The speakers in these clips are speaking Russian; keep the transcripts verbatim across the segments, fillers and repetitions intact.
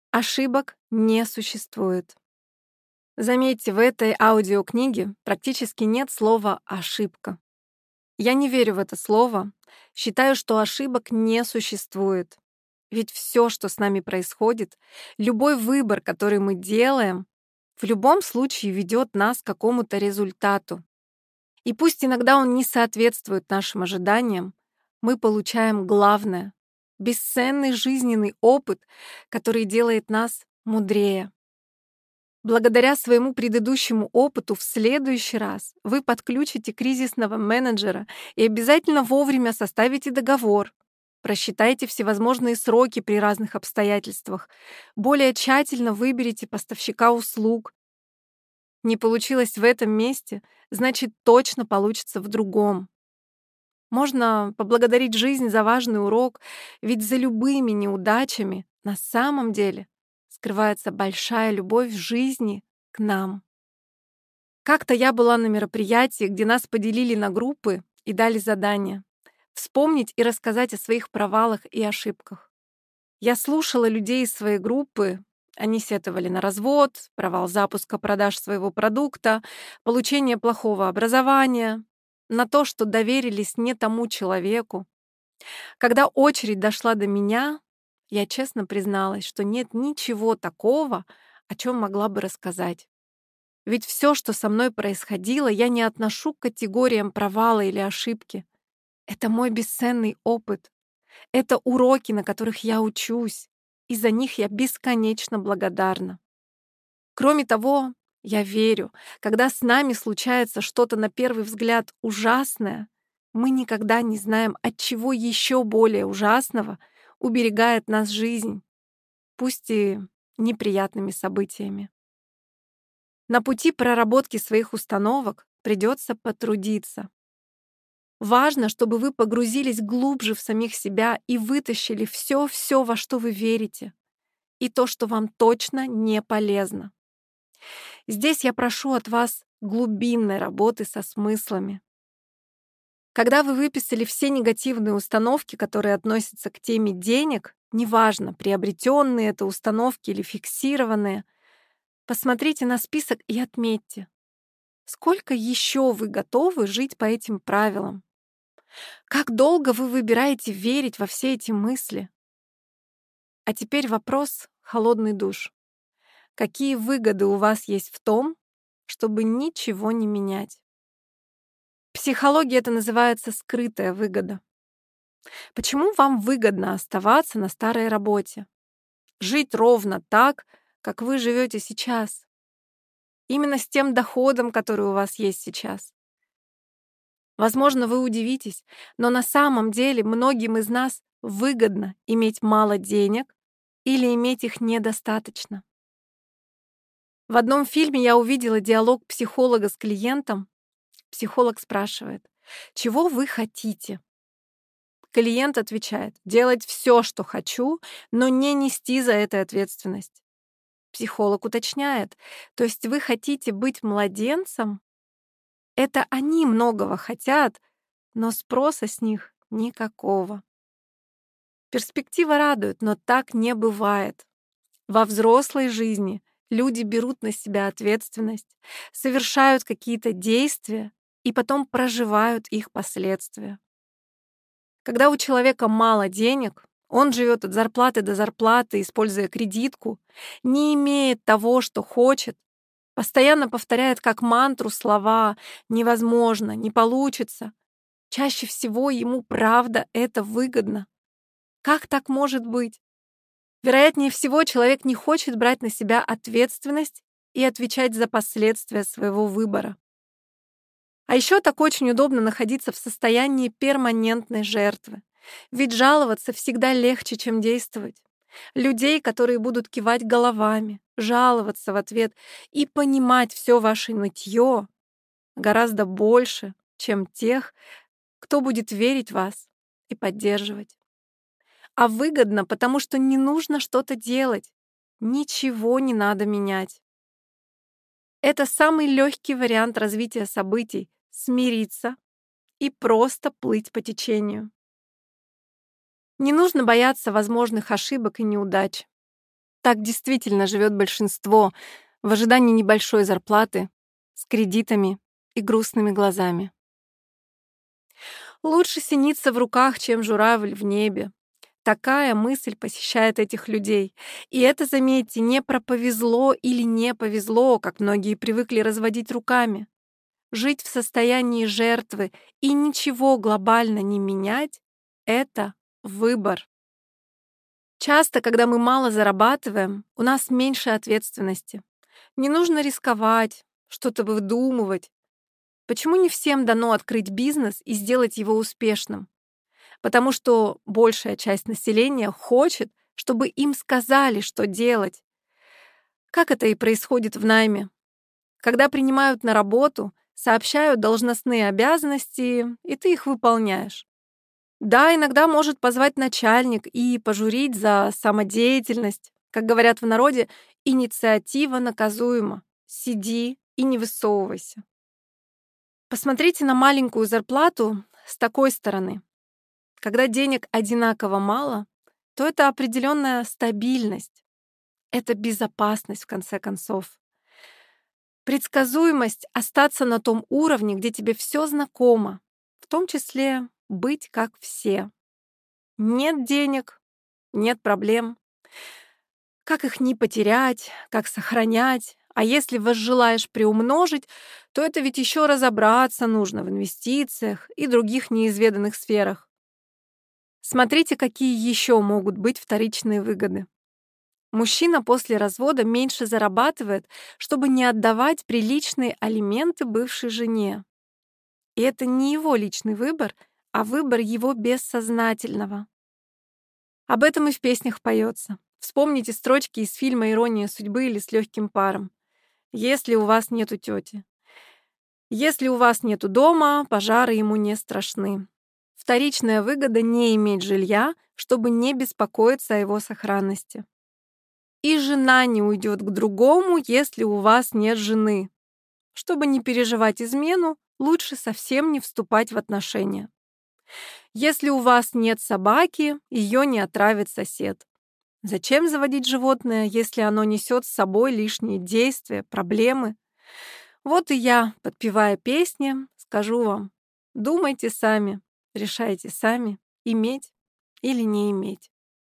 Ошибок не существует. Заметьте, в этой аудиокниге практически нет слова «ошибка». Я не верю в это слово, считаю, что ошибок не существует. Ведь все, что с нами происходит, любой выбор, который мы делаем, в любом случае ведет нас к какому-то результату. И пусть иногда он не соответствует нашим ожиданиям, мы получаем главное — бесценный жизненный опыт, который делает нас мудрее. Благодаря своему предыдущему опыту в следующий раз вы подключите кризисного менеджера и обязательно вовремя составите договор, просчитайте всевозможные сроки при разных обстоятельствах, более тщательно выберите поставщика услуг. Не получилось в этом месте, значит, точно получится в другом. Можно поблагодарить жизнь за важный урок, ведь за любыми неудачами на самом деле скрывается большая любовь жизни к нам. Как-то я была на мероприятии, где нас поделили на группы и дали задание вспомнить и рассказать о своих провалах и ошибках. Я слушала людей из своей группы, они сетовали на развод, провал запуска продаж своего продукта, получение плохого образования, на то, что доверились не тому человеку. Когда очередь дошла до меня, я честно призналась, что нет ничего такого, о чем могла бы рассказать. Ведь все, что со мной происходило, я не отношу к категориям провала или ошибки. Это мой бесценный опыт. Это уроки, на которых я учусь, и за них я бесконечно благодарна. Кроме того, я верю, когда с нами случается что-то на первый взгляд ужасное, мы никогда не знаем, от чего еще более ужасного уберегает нас жизнь, пусть и неприятными событиями. На пути проработки своих установок придется потрудиться. Важно, чтобы вы погрузились глубже в самих себя и вытащили все-все, во что вы верите, и то, что вам точно не полезно. Здесь я прошу от вас глубинной работы со смыслами. Когда вы выписали все негативные установки, которые относятся к теме денег, неважно, приобретенные это установки или фиксированные, посмотрите на список и отметьте, сколько еще вы готовы жить по этим правилам. Как долго вы выбираете верить во все эти мысли? А теперь вопрос «холодный душ». Какие выгоды у вас есть в том, чтобы ничего не менять? В психологии это называется скрытая выгода. Почему вам выгодно оставаться на старой работе? Жить ровно так, как вы живете сейчас. Именно с тем доходом, который у вас есть сейчас. Возможно, вы удивитесь, но на самом деле многим из нас выгодно иметь мало денег или иметь их недостаточно. В одном фильме я увидела диалог психолога с клиентом. Психолог спрашивает: «Чего вы хотите?» Клиент отвечает: «Делать все, что хочу, но не нести за это ответственность». Психолог уточняет: «То есть вы хотите быть младенцем?» Это они многого хотят, но спроса с них никакого. Перспектива радует, но так не бывает. Во взрослой жизни люди берут на себя ответственность, совершают какие-то действия и потом проживают их последствия. Когда у человека мало денег, он живет от зарплаты до зарплаты, используя кредитку, не имеет того, что хочет, постоянно повторяет как мантру слова «невозможно», «не получится». Чаще всего ему правда это выгодно. Как так может быть? Вероятнее всего, человек не хочет брать на себя ответственность и отвечать за последствия своего выбора. А еще так очень удобно находиться в состоянии перманентной жертвы. Ведь жаловаться всегда легче, чем действовать. Людей, которые будут кивать головами, жаловаться в ответ и понимать все ваше нытье, гораздо больше, чем тех, кто будет верить в вас и поддерживать. А выгодно, потому что не нужно что-то делать, ничего не надо менять. Это самый легкий вариант развития событий — смириться и просто плыть по течению. Не нужно бояться возможных ошибок и неудач. Так действительно живет большинство в ожидании небольшой зарплаты, с кредитами и грустными глазами. Лучше синица в руках, чем журавль в небе. Такая мысль посещает этих людей. И это, заметьте, не про повезло или не повезло, как многие привыкли разводить руками. Жить в состоянии жертвы и ничего глобально не менять — это выбор. Часто, когда мы мало зарабатываем, у нас меньше ответственности. Не нужно рисковать, что-то выдумывать. Почему не всем дано открыть бизнес и сделать его успешным? Потому что большая часть населения хочет, чтобы им сказали, что делать. Как это и происходит в найме. Когда принимают на работу, сообщают должностные обязанности, и ты их выполняешь. Да, иногда может позвать начальник и пожурить за самодеятельность. Как говорят в народе, инициатива наказуема. Сиди и не высовывайся. Посмотрите на маленькую зарплату с такой стороны. Когда денег одинаково мало, то это определенная стабильность. Это безопасность, в конце концов. Предсказуемость остаться на том уровне, где тебе все знакомо, в том числе быть как все. Нет денег, нет проблем. Как их не потерять, как сохранять? А если возжелаешь приумножить, то это ведь еще разобраться нужно в инвестициях и других неизведанных сферах. Смотрите, какие еще могут быть вторичные выгоды. Мужчина после развода меньше зарабатывает, чтобы не отдавать приличные алименты бывшей жене. И это не его личный выбор, а выбор его бессознательного. Об этом и в песнях поется. Вспомните строчки из фильма «Ирония судьбы» или «С легким паром». Если у вас нету тети. Если у вас нету дома, пожары ему не страшны. Вторичная выгода — не иметь жилья, чтобы не беспокоиться о его сохранности. И жена не уйдет к другому, если у вас нет жены. Чтобы не переживать измену, лучше совсем не вступать в отношения. Если у вас нет собаки, ее не отравит сосед. Зачем заводить животное, если оно несет с собой лишние действия, проблемы? Вот и я, подпевая песни, скажу вам: думайте сами, решайте сами, иметь или не иметь.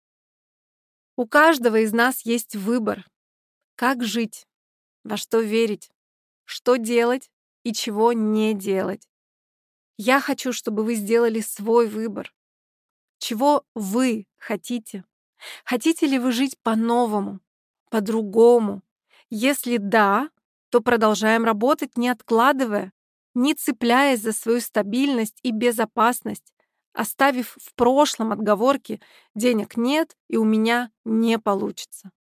У каждого из нас есть выбор, как жить, во что верить, что делать и чего не делать. Я хочу, чтобы вы сделали свой выбор. Чего вы хотите? Хотите ли вы жить по-новому, по-другому? Если да, то продолжаем работать, не откладывая, не цепляясь за свою стабильность и безопасность, оставив в прошлом отговорки «денег нет и у меня не получится».